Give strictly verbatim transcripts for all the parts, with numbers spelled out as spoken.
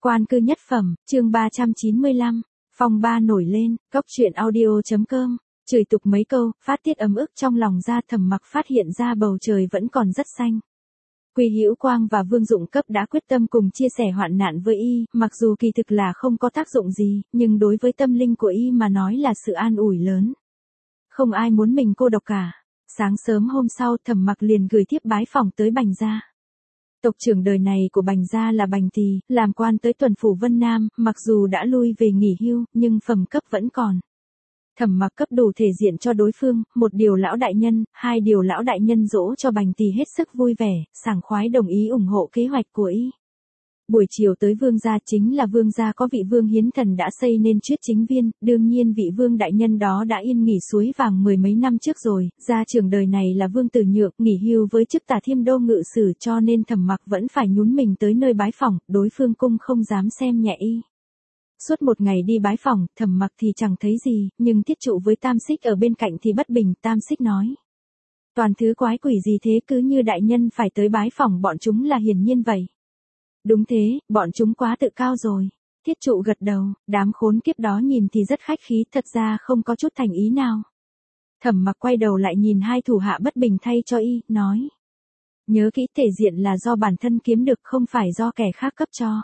Quan cư nhất phẩm, chương ba trăm chín mươi lăm, phong ba nổi lên, cốc truyện audio.com, chửi tục mấy câu, phát tiết ấm ức trong lòng ra. Thẩm Mặc phát hiện ra bầu trời vẫn còn rất xanh. Quy Hữu Quang và Vương Dụng Cấp đã quyết tâm cùng chia sẻ hoạn nạn với y, mặc dù kỳ thực là không có tác dụng gì, nhưng đối với tâm linh của y mà nói là sự an ủi lớn. Không ai muốn mình cô độc cả. Sáng sớm hôm sau, Thẩm Mặc liền gửi thiếp bái phỏng tới Bành gia. Tộc trưởng đời này của Bành gia là Bành Tỳ, làm quan tới tuần phủ Vân Nam, mặc dù đã lui về nghỉ hưu, nhưng phẩm cấp vẫn còn. Thẩm Mặc cấp đủ thể diện cho đối phương, một điều lão đại nhân, hai điều lão đại nhân dỗ cho Bành Tỳ hết sức vui vẻ, sảng khoái đồng ý ủng hộ kế hoạch của y. Buổi chiều tới Vương gia, chính là Vương gia có vị Vương Hiến Thần đã xây nên Chuyết Chính Viên, đương nhiên vị Vương đại nhân đó đã yên nghỉ suối vàng mười mấy năm trước rồi, gia trưởng đời này là Vương Tử Nhượng, nghỉ hưu với chức Tả Thiêm Đô ngự sử, cho nên Thẩm Mặc vẫn phải nhún mình tới nơi bái phỏng, đối phương cung không dám xem nhẹ y. Suốt một ngày đi bái phỏng, Thẩm Mặc thì chẳng thấy gì, nhưng Thiết Trụ với Tam Xích ở bên cạnh thì bất bình. Tam Xích nói: toàn thứ quái quỷ gì thế, cứ như đại nhân phải tới bái phỏng bọn chúng là hiển nhiên vậy. Đúng thế, bọn chúng quá tự cao rồi. Thiết Trụ gật đầu, đám khốn kiếp đó nhìn thì rất khách khí, thật ra không có chút thành ý nào. Thẩm Mặc quay đầu lại nhìn hai thủ hạ bất bình thay cho y, nói: nhớ kỹ, thể diện là do bản thân kiếm được, không phải do kẻ khác cấp cho.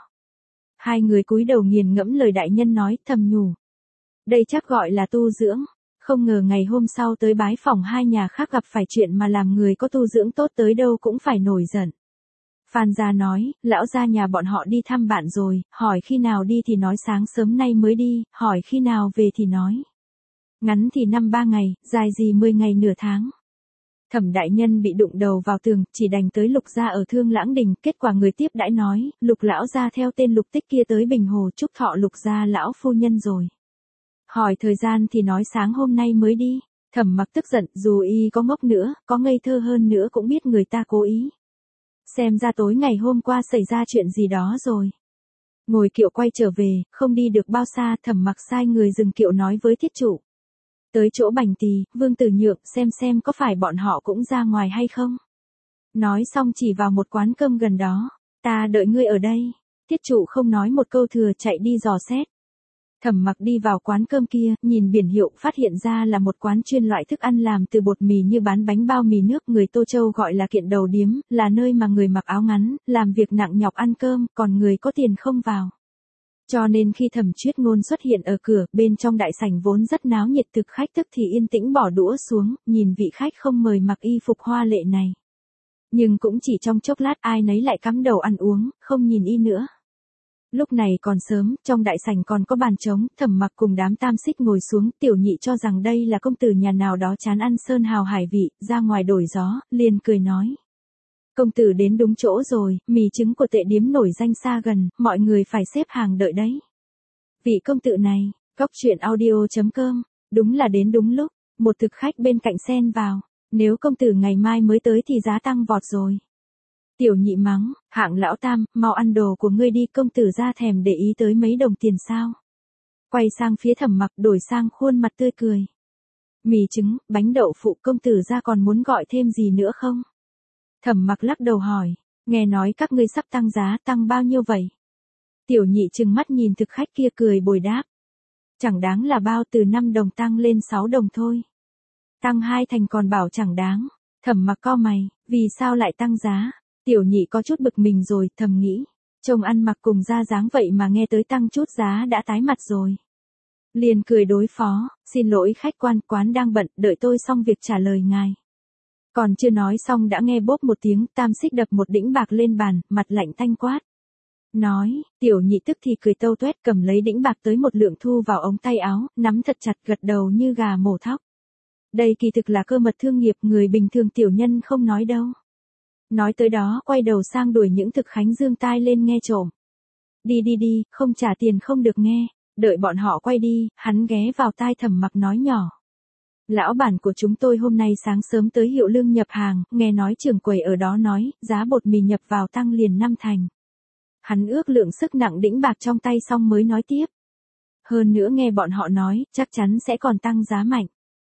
Hai người cúi đầu nghiền ngẫm lời đại nhân nói, thầm nhủ: đây chắc gọi là tu dưỡng. Không ngờ ngày hôm sau tới bái phỏng hai nhà khác gặp phải chuyện mà làm người có tu dưỡng tốt tới đâu cũng phải nổi giận. Phan gia nói: lão gia nhà bọn họ đi thăm bạn rồi, hỏi khi nào đi thì nói sáng sớm nay mới đi, hỏi khi nào về thì nói ngắn thì năm ba ngày, dài gì mười ngày nửa tháng. Thẩm đại nhân bị đụng đầu vào tường, chỉ đành tới Lục gia ở Thương Lãng Đình, kết quả người tiếp đãi nói: Lục lão gia theo tên Lục Tích kia tới Bình Hồ chúc thọ Lục gia lão phu nhân rồi. Hỏi thời gian thì nói sáng hôm nay mới đi. Thẩm Mặc tức giận, dù y có ngốc nữa, có ngây thơ hơn nữa cũng biết người ta cố ý. Xem ra tối ngày hôm qua xảy ra chuyện gì đó rồi. Ngồi kiệu quay trở về, không đi được bao xa, Thẩm Mặc sai người dừng kiệu nói với Thiết Trụ: tới chỗ Bành Tỳ, Vương Tử Nhượng, xem xem có phải bọn họ cũng ra ngoài hay không. Nói xong chỉ vào một quán cơm gần đó: ta đợi ngươi ở đây. Thiết Trụ không nói một câu thừa chạy đi dò xét. Thẩm Mặc đi vào quán cơm kia, nhìn biển hiệu, phát hiện ra là một quán chuyên loại thức ăn làm từ bột mì như bán bánh bao mì nước, người Tô Châu gọi là kiện đầu điếm, là nơi mà người mặc áo ngắn, làm việc nặng nhọc ăn cơm, còn người có tiền không vào. Cho nên khi Thẩm Chuyết Ngôn xuất hiện ở cửa, bên trong đại sảnh vốn rất náo nhiệt, thực khách tức thì yên tĩnh bỏ đũa xuống, nhìn vị khách không mời mặc y phục hoa lệ này. Nhưng cũng chỉ trong chốc lát ai nấy lại cắm đầu ăn uống, không nhìn y nữa. Lúc này còn sớm, trong đại sảnh còn có bàn trống, Thẩm Mặc cùng đám Tam Xích ngồi xuống, Tiểu Nhị cho rằng đây là công tử nhà nào đó chán ăn sơn hào hải vị, ra ngoài đổi gió, liền cười nói: công tử đến đúng chỗ rồi, mì trứng của Tệ điếm nổi danh xa gần, mọi người phải xếp hàng đợi đấy. Vị công tử này, cốc truyện audio.com, đúng là đến đúng lúc. Một thực khách bên cạnh xen vào: nếu công tử ngày mai mới tới thì giá tăng vọt rồi. Tiểu Nhị mắng: hạng lão Tam, mau ăn đồ của ngươi đi, công tử ra thèm để ý tới mấy đồng tiền sao. Quay sang phía Thẩm Mặc, đổi sang khuôn mặt tươi cười: mì trứng, bánh đậu phụ, công tử ra còn muốn gọi thêm gì nữa không? Thẩm Mặc lắc đầu hỏi: nghe nói các ngươi sắp tăng giá, tăng bao nhiêu vậy? Tiểu Nhị trừng mắt nhìn thực khách kia cười bồi đáp: chẳng đáng là bao, từ năm đồng tăng lên sáu đồng thôi. Tăng hai thành còn bảo chẳng đáng. Thẩm Mặc cau mày: vì sao lại tăng giá? Tiểu Nhị có chút bực mình rồi, thầm nghĩ: trông ăn mặc cùng ra dáng vậy mà nghe tới tăng chút giá đã tái mặt rồi. Liền cười đối phó: xin lỗi khách quan, quán đang bận, đợi tôi xong việc trả lời ngài. Còn chưa nói xong đã nghe bốp một tiếng, Tam Xích đập một đĩnh bạc lên bàn, mặt lạnh tanh quát. Nói: Tiểu Nhị tức thì cười tâu tuét, cầm lấy đĩnh bạc tới một lượng thu vào ống tay áo, nắm thật chặt, gật đầu như gà mổ thóc. Đây kỳ thực là cơ mật thương nghiệp, người bình thường tiểu nhân không nói đâu. Nói tới đó, quay đầu sang đuổi những thực khánh giương tai lên nghe trộm. Đi đi đi, không trả tiền không được nghe. Đợi bọn họ quay đi, hắn ghé vào tai Thẩm Mặc nói nhỏ: lão bản của chúng tôi hôm nay sáng sớm tới Hiệu Lương nhập hàng, nghe nói trưởng quầy ở đó nói, giá bột mì nhập vào tăng liền năm thành. Hắn ước lượng sức nặng đĩnh bạc trong tay xong mới nói tiếp: hơn nữa nghe bọn họ nói, chắc chắn sẽ còn tăng giá mạnh.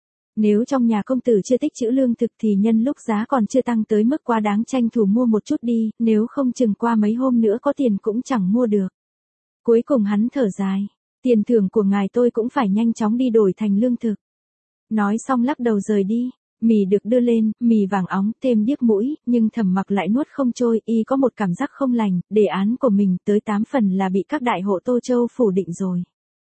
Nếu trong nhà công tử chưa tích trữ lương thực thì nhân lúc giá còn chưa tăng tới mức quá đáng tranh thủ mua một chút đi, nếu không chừng qua mấy hôm nữa có tiền cũng chẳng mua được. Cuối cùng hắn thở dài. Tiền thưởng của ngài tôi cũng phải nhanh chóng đi đổi thành lương thực. Nói xong lắc đầu rời đi. Mì được đưa lên, mì vàng óng, thêm điếc mũi, nhưng Thẩm Mặc lại nuốt không trôi, y có một cảm giác không lành, đề án của mình tới tám phần là bị các đại hộ Tô Châu phủ định rồi.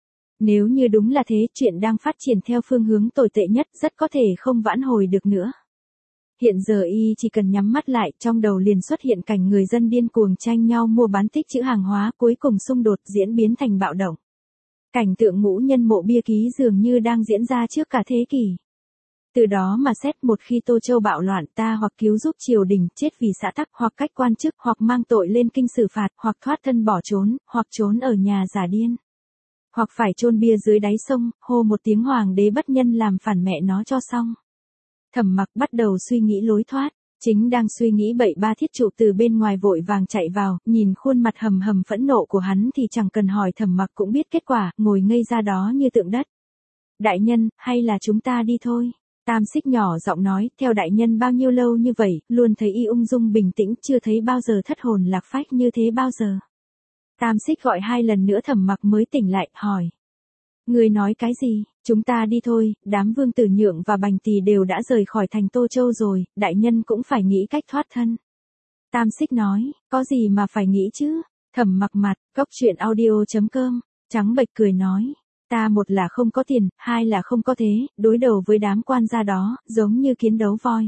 Nếu như đúng là thế, chuyện đang phát triển theo phương hướng tồi tệ nhất, rất có thể không vãn hồi được nữa. Hiện giờ y chỉ cần nhắm mắt lại, trong đầu liền xuất hiện cảnh người dân điên cuồng tranh nhau mua bán tích trữ hàng hóa, cuối cùng xung đột diễn biến thành bạo động. Cảnh tượng ngũ nhân mộ bia ký dường như đang diễn ra trước cả thế kỷ. Từ đó mà xét, một khi Tô Châu bạo loạn, ta hoặc cứu giúp triều đình chết vì xã tắc, hoặc cách quan chức, hoặc mang tội lên kinh xử phạt, hoặc thoát thân bỏ trốn, hoặc trốn ở nhà giả điên. Hoặc phải chôn bia dưới đáy sông, hô một tiếng hoàng đế bất nhân làm phản mẹ nó cho xong. Thẩm Mặc bắt đầu suy nghĩ lối thoát, chính đang suy nghĩ bậy ba Thiết Trụ từ bên ngoài vội vàng chạy vào, nhìn khuôn mặt hầm hầm phẫn nộ của hắn thì chẳng cần hỏi Thẩm Mặc cũng biết kết quả, ngồi ngây ra đó như tượng đất. Đại nhân, hay là chúng ta đi thôi? Tam Xích nhỏ giọng nói, theo đại nhân bao nhiêu lâu như vậy, luôn thấy y ung dung bình tĩnh, chưa thấy bao giờ thất hồn lạc phách như thế bao giờ. Tam Xích gọi hai lần nữa Thẩm Mặc mới tỉnh lại, hỏi. Người nói cái gì? Chúng ta đi thôi, đám Vương Tử Nhượng và Bành Tỳ đều đã rời khỏi thành Tô Châu rồi, đại nhân cũng phải nghĩ cách thoát thân. Tam Xích nói, có gì mà phải nghĩ chứ? Thẩm Mặc mặt, cốc truyện audio chấm com, trắng bệch cười nói. Ta một là không có tiền, hai là không có thế, đối đầu với đám quan gia đó, giống như kiến đấu voi.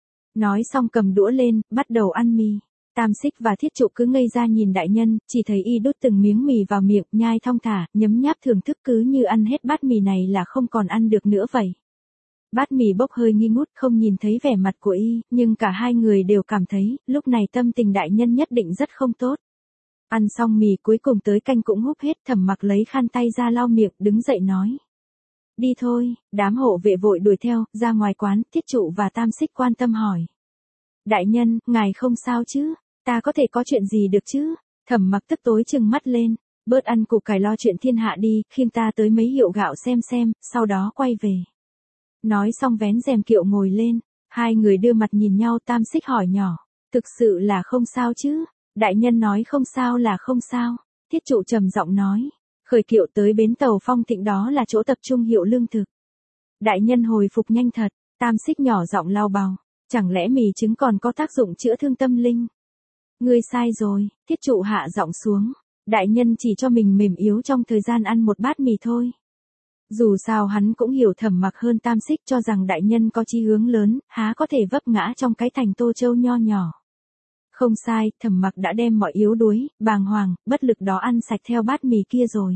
Nói xong cầm đũa lên, bắt đầu ăn mì. Tam Xích và Thiết Trụ cứ ngây ra nhìn đại nhân, chỉ thấy y đút từng miếng mì vào miệng, nhai thong thả, nhấm nháp thưởng thức cứ như ăn hết bát mì này là không còn ăn được nữa vậy. Bát mì bốc hơi nghi ngút, không nhìn thấy vẻ mặt của y, nhưng cả hai người đều cảm thấy, lúc này tâm tình đại nhân nhất định rất không tốt. Ăn xong mì cuối cùng tới canh cũng húp hết, Thẩm Mặc lấy khăn tay ra lau miệng, đứng dậy nói. Đi thôi, đám hộ vệ vội đuổi theo, ra ngoài quán, Thiết Trụ và Tam Xích quan tâm hỏi. Đại nhân, ngài không sao chứ? Ta có thể có chuyện gì được chứ? Thẩm Mặc tức tối trừng mắt lên, bớt ăn củ cải lo chuyện thiên hạ đi, khiêng ta tới mấy hiệu gạo xem xem, sau đó quay về. Nói xong vén rèm kiệu ngồi lên, hai người đưa mặt nhìn nhau, Tam Xích hỏi nhỏ, thực sự là không sao chứ? Đại nhân nói không sao là không sao. Thiết Trụ trầm giọng nói, khởi kiệu tới bến tàu Phong Thịnh đó là chỗ tập trung hiệu lương thực. Đại nhân hồi phục nhanh thật. Tam Xích nhỏ giọng lau bào, chẳng lẽ mì trứng còn có tác dụng chữa thương tâm linh? Ngươi sai rồi. Thiết Trụ hạ giọng xuống, đại nhân chỉ cho mình mềm yếu trong thời gian ăn một bát mì thôi. Dù sao hắn cũng hiểu Thẩm Mặc hơn Tam Xích, cho rằng đại nhân có chí hướng lớn, há có thể vấp ngã trong cái thành Tô Châu nho nhỏ. Không sai, Thẩm Mặc đã đem mọi yếu đuối, bàng hoàng, bất lực đó ăn sạch theo bát mì kia rồi.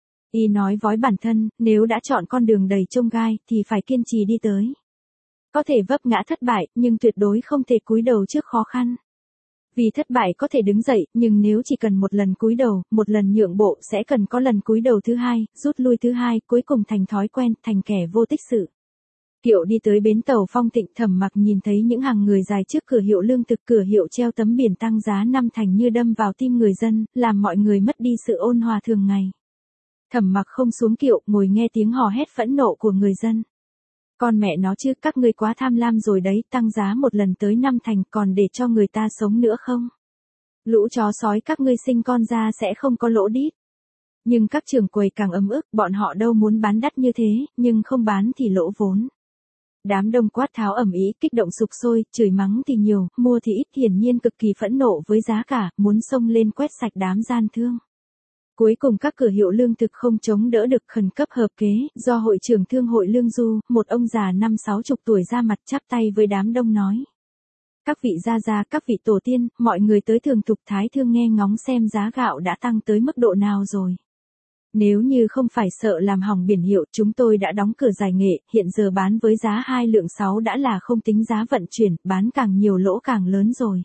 Y nói với bản thân, nếu đã chọn con đường đầy chông gai, thì phải kiên trì đi tới. Có thể vấp ngã thất bại, nhưng tuyệt đối không thể cúi đầu trước khó khăn. Vì thất bại có thể đứng dậy, nhưng nếu chỉ cần một lần cúi đầu, một lần nhượng bộ, sẽ cần có lần cúi đầu thứ hai, rút lui thứ hai, cuối cùng thành thói quen, thành kẻ vô tích sự. Kiệu đi tới bến tàu Phong Thịnh, Thẩm Mặc nhìn thấy những hàng người dài trước cửa hiệu lương thực, cửa hiệu treo tấm biển tăng giá năm thành như đâm vào tim người dân, làm mọi người mất đi sự ôn hòa thường ngày. Thẩm Mặc không xuống kiệu, ngồi nghe tiếng hò hét phẫn nộ của người dân. Con mẹ nó chứ, các ngươi quá tham lam rồi đấy, tăng giá một lần tới năm thành còn để cho người ta sống nữa không? Lũ chó sói các ngươi sinh con ra sẽ không có lỗ đít. Nhưng các trưởng quầy càng ấm ức, bọn họ đâu muốn bán đắt như thế, nhưng không bán thì lỗ vốn. Đám đông quát tháo ầm ĩ, kích động sục sôi, chửi mắng thì nhiều, mua thì ít, hiển nhiên cực kỳ phẫn nộ với giá cả, muốn xông lên quét sạch đám gian thương. Cuối cùng các cửa hiệu lương thực không chống đỡ được, khẩn cấp hợp kế, do hội trưởng thương hội Lương Du, một ông già năm sáu chục tuổi ra mặt chắp tay với đám đông nói. Các vị gia gia, các vị tổ tiên, mọi người tới thường tục thái thương nghe ngóng xem giá gạo đã tăng tới mức độ nào rồi. Nếu như không phải sợ làm hỏng biển hiệu, chúng tôi đã đóng cửa giải nghệ, hiện giờ bán với giá hai lượng sáu đã là không tính giá vận chuyển, bán càng nhiều lỗ càng lớn rồi.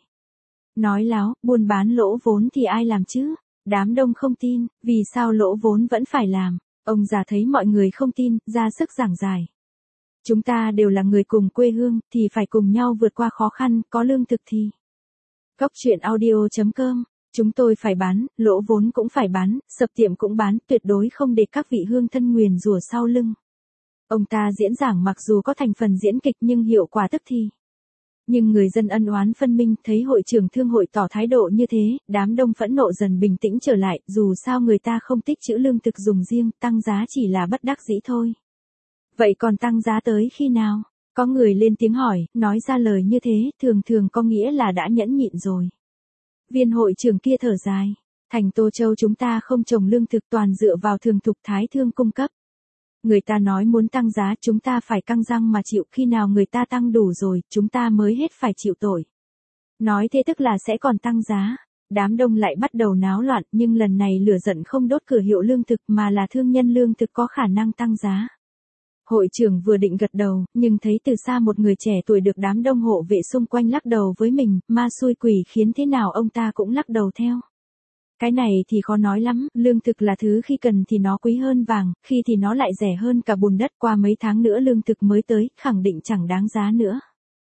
Nói láo, buôn bán lỗ vốn thì ai làm chứ? Đám đông không tin, vì sao lỗ vốn vẫn phải làm? Ông già thấy mọi người không tin, ra sức giảng giải. Chúng ta đều là người cùng quê hương, thì phải cùng nhau vượt qua khó khăn, có lương thực thì. Cốc truyện audio chấm com, chúng tôi phải bán, lỗ vốn cũng phải bán, sập tiệm cũng bán, tuyệt đối không để các vị hương thân nguyền rủa sau lưng. Ông ta diễn giảng mặc dù có thành phần diễn kịch nhưng hiệu quả tức thì. Nhưng người dân ân oán phân minh, thấy hội trưởng thương hội tỏ thái độ như thế, đám đông phẫn nộ dần bình tĩnh trở lại, dù sao người ta không tích trữ lương thực dùng riêng, tăng giá chỉ là bất đắc dĩ thôi. Vậy còn tăng giá tới khi nào? Có người lên tiếng hỏi, nói ra lời như thế, thường thường có nghĩa là đã nhẫn nhịn rồi. Viên hội trưởng kia thở dài, thành Tô Châu chúng ta không trồng lương thực toàn dựa vào thường thục thái thương cung cấp. Người ta nói muốn tăng giá chúng ta phải căng răng mà chịu, khi nào người ta tăng đủ rồi, chúng ta mới hết phải chịu tội. Nói thế tức là sẽ còn tăng giá. Đám đông lại bắt đầu náo loạn, nhưng lần này lửa giận không đốt cửa hiệu lương thực mà là thương nhân lương thực có khả năng tăng giá. Hội trưởng vừa định gật đầu, nhưng thấy từ xa một người trẻ tuổi được đám đông hộ vệ xung quanh lắc đầu với mình, ma xui quỷ khiến thế nào ông ta cũng lắc đầu theo. Cái này thì khó nói lắm, lương thực là thứ khi cần thì nó quý hơn vàng, khi thì nó lại rẻ hơn cả bùn đất, qua mấy tháng nữa lương thực mới tới, khẳng định chẳng đáng giá nữa.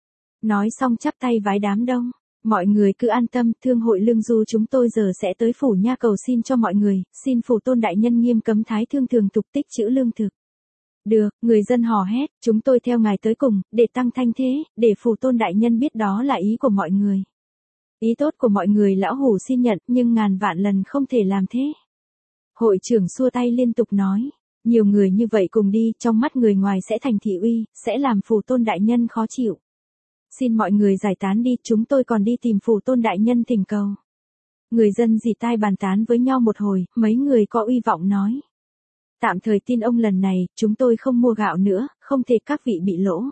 Nói xong chắp tay vái đám đông, mọi người cứ an tâm, thương hội lương du chúng tôi giờ sẽ tới phủ nha cầu xin cho mọi người, xin phủ tôn đại nhân nghiêm cấm thái thương thường tục tích trữ lương thực. Được, người dân hò hét, chúng tôi theo ngài tới cùng, để tăng thanh thế, để phủ tôn đại nhân biết đó là ý của mọi người. Ý tốt của mọi người lão hủ xin nhận, nhưng ngàn vạn lần không thể làm thế. Hội trưởng xua tay liên tục nói, nhiều người như vậy cùng đi, trong mắt người ngoài sẽ thành thị uy, sẽ làm phủ tôn đại nhân khó chịu. Xin mọi người giải tán đi, chúng tôi còn đi tìm phủ tôn đại nhân thỉnh cầu. Người dân dì tai bàn tán với nhau một hồi, mấy người có uy vọng nói. Tạm thời tin ông lần này, chúng tôi không mua gạo nữa, không thể các vị bị lỗ.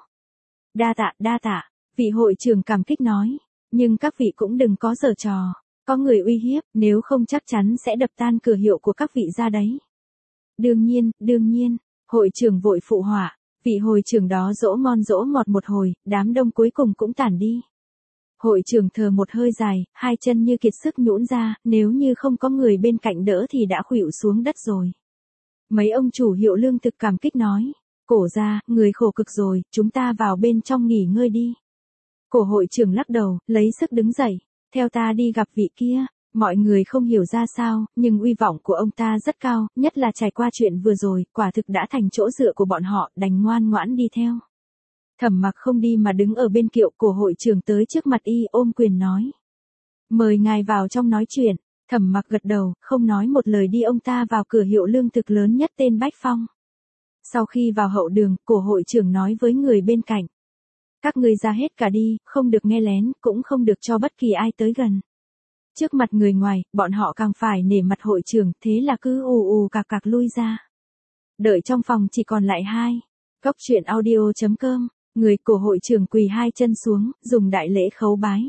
Đa tạ, đa tạ, vị hội trưởng cảm kích nói. Nhưng các vị cũng đừng có giở trò, có người uy hiếp, nếu không chắc chắn sẽ đập tan cửa hiệu của các vị ra đấy. Đương nhiên, đương nhiên, hội trưởng vội phụ họa, vị hội trưởng đó dỗ ngon dỗ ngọt một hồi, đám đông cuối cùng cũng tản đi. Hội trưởng thở một hơi dài, hai chân như kiệt sức nhũn ra, nếu như không có người bên cạnh đỡ thì đã khuỵu xuống đất rồi. Mấy ông chủ hiệu lương thực cảm kích nói, cổ ra, người khổ cực rồi, chúng ta vào bên trong nghỉ ngơi đi. Cổ hội trưởng lắc đầu, lấy sức đứng dậy, theo ta đi gặp vị kia. Mọi người không hiểu ra sao, nhưng uy vọng của ông ta rất cao, nhất là trải qua chuyện vừa rồi, quả thực đã thành chỗ dựa của bọn họ, đành ngoan ngoãn đi theo. Thẩm Mặc không đi mà đứng ở bên kiệu, cổ hội trưởng tới trước mặt y ôm quyền nói. Mời ngài vào trong nói chuyện. Thẩm Mặc gật đầu, không nói một lời đi ông ta vào cửa hiệu lương thực lớn nhất tên Bách Phong. Sau khi vào hậu đường, cổ hội trưởng nói với người bên cạnh. Các ngươi ra hết cả đi, không được nghe lén, cũng không được cho bất kỳ ai tới gần. Trước mặt người ngoài, bọn họ càng phải nể mặt hội trưởng, thế là cứ ù ù cạc cạc lui ra. Đợi trong phòng chỉ còn lại hai. Cốc truyện audio chấm com, người cổ hội trưởng quỳ hai chân xuống, dùng đại lễ khấu bái.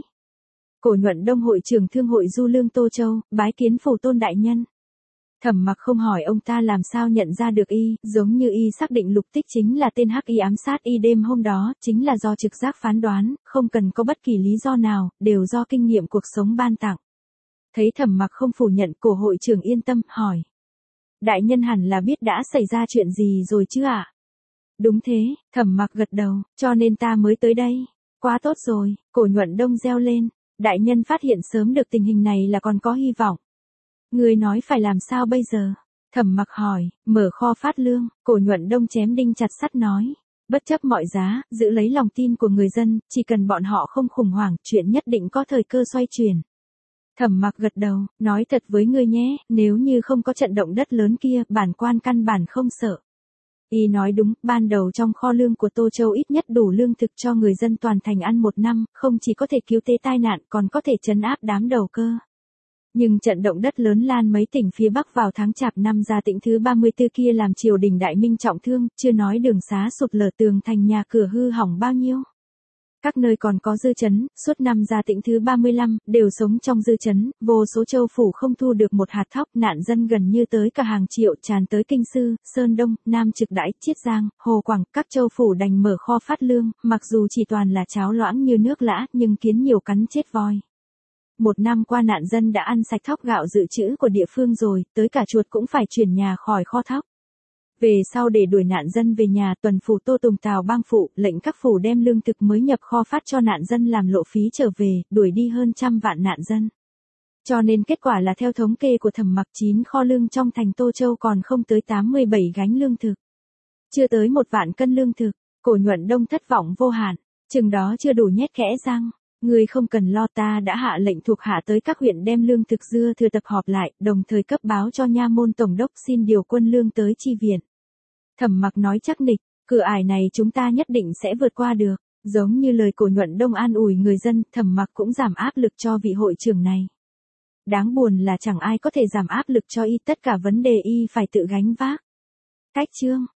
Cổ Nhuận Đông hội trưởng thương hội du lương Tô Châu, bái kiến phủ tôn đại nhân. Thẩm Mặc không hỏi ông ta làm sao nhận ra được y, giống như y xác định Lục Tích chính là tên hắc y ám sát y đêm hôm đó, chính là do trực giác phán đoán, không cần có bất kỳ lý do nào, đều do kinh nghiệm cuộc sống ban tặng. Thấy Thẩm Mặc không phủ nhận, cổ hội trưởng yên tâm, hỏi. Đại nhân hẳn là biết đã xảy ra chuyện gì rồi chứ ạ? À? Đúng thế, Thẩm Mặc gật đầu, cho nên ta mới tới đây. Quá tốt rồi, cổ Nhuận Đông reo lên. Đại nhân phát hiện sớm được tình hình này là còn có hy vọng. Người nói phải làm sao bây giờ? Thẩm Mặc hỏi, mở kho phát lương, cổ Nhuận Đông chém đinh chặt sắt nói. Bất chấp mọi giá, giữ lấy lòng tin của người dân, chỉ cần bọn họ không khủng hoảng, chuyện nhất định có thời cơ xoay chuyển. Thẩm Mặc gật đầu, nói thật với ngươi nhé, nếu như không có trận động đất lớn kia, bản quan căn bản không sợ. Y nói đúng, ban đầu trong kho lương của Tô Châu ít nhất đủ lương thực cho người dân toàn thành ăn một năm, không chỉ có thể cứu tế tai nạn còn có thể trấn áp đám đầu cơ. Nhưng trận động đất lớn lan mấy tỉnh phía Bắc vào tháng Chạp năm Gia Tĩnh thứ ba mươi tư kia làm triều đình Đại Minh trọng thương, chưa nói đường xá sụt lở tường thành nhà cửa hư hỏng bao nhiêu. Các nơi còn có dư chấn, suốt năm Gia Tĩnh thứ ba mươi lăm, đều sống trong dư chấn, vô số châu phủ không thu được một hạt thóc, nạn dân gần như tới cả hàng triệu tràn tới Kinh Sư, Sơn Đông, Nam Trực Đãi, Chiết Giang, Hồ Quảng, các châu phủ đành mở kho phát lương, mặc dù chỉ toàn là cháo loãng như nước lã, nhưng kiến nhiều cắn chết voi. Một năm qua nạn dân đã ăn sạch thóc gạo dự trữ của địa phương rồi, tới cả chuột cũng phải chuyển nhà khỏi kho thóc. Về sau để đuổi nạn dân về nhà, tuần phủ Tô Tùng Tào bang phụ, lệnh các phủ đem lương thực mới nhập kho phát cho nạn dân làm lộ phí trở về, đuổi đi hơn trăm vạn nạn dân. Cho nên kết quả là theo thống kê của Thẩm Mặc, chín kho lương trong thành Tô Châu còn không tới tám mươi bảy gánh lương thực. Chưa tới một vạn cân lương thực, cổ Nhuận Đông thất vọng vô hạn. Chừng đó chưa đủ nhét kẽ răng. Ngươi không cần lo, ta đã hạ lệnh thuộc hạ tới các huyện đem lương thực dư thừa tập họp lại, đồng thời cấp báo cho nha môn tổng đốc xin điều quân lương tới chi viện. Thẩm Mặc nói chắc nịch, cửa ải này chúng ta nhất định sẽ vượt qua được. Giống như lời Cổ Nhuận Đông an ủi người dân, Thẩm Mặc cũng giảm áp lực cho vị hội trưởng này. Đáng buồn là chẳng ai có thể giảm áp lực cho y, tất cả vấn đề y phải tự gánh vác. Cách chương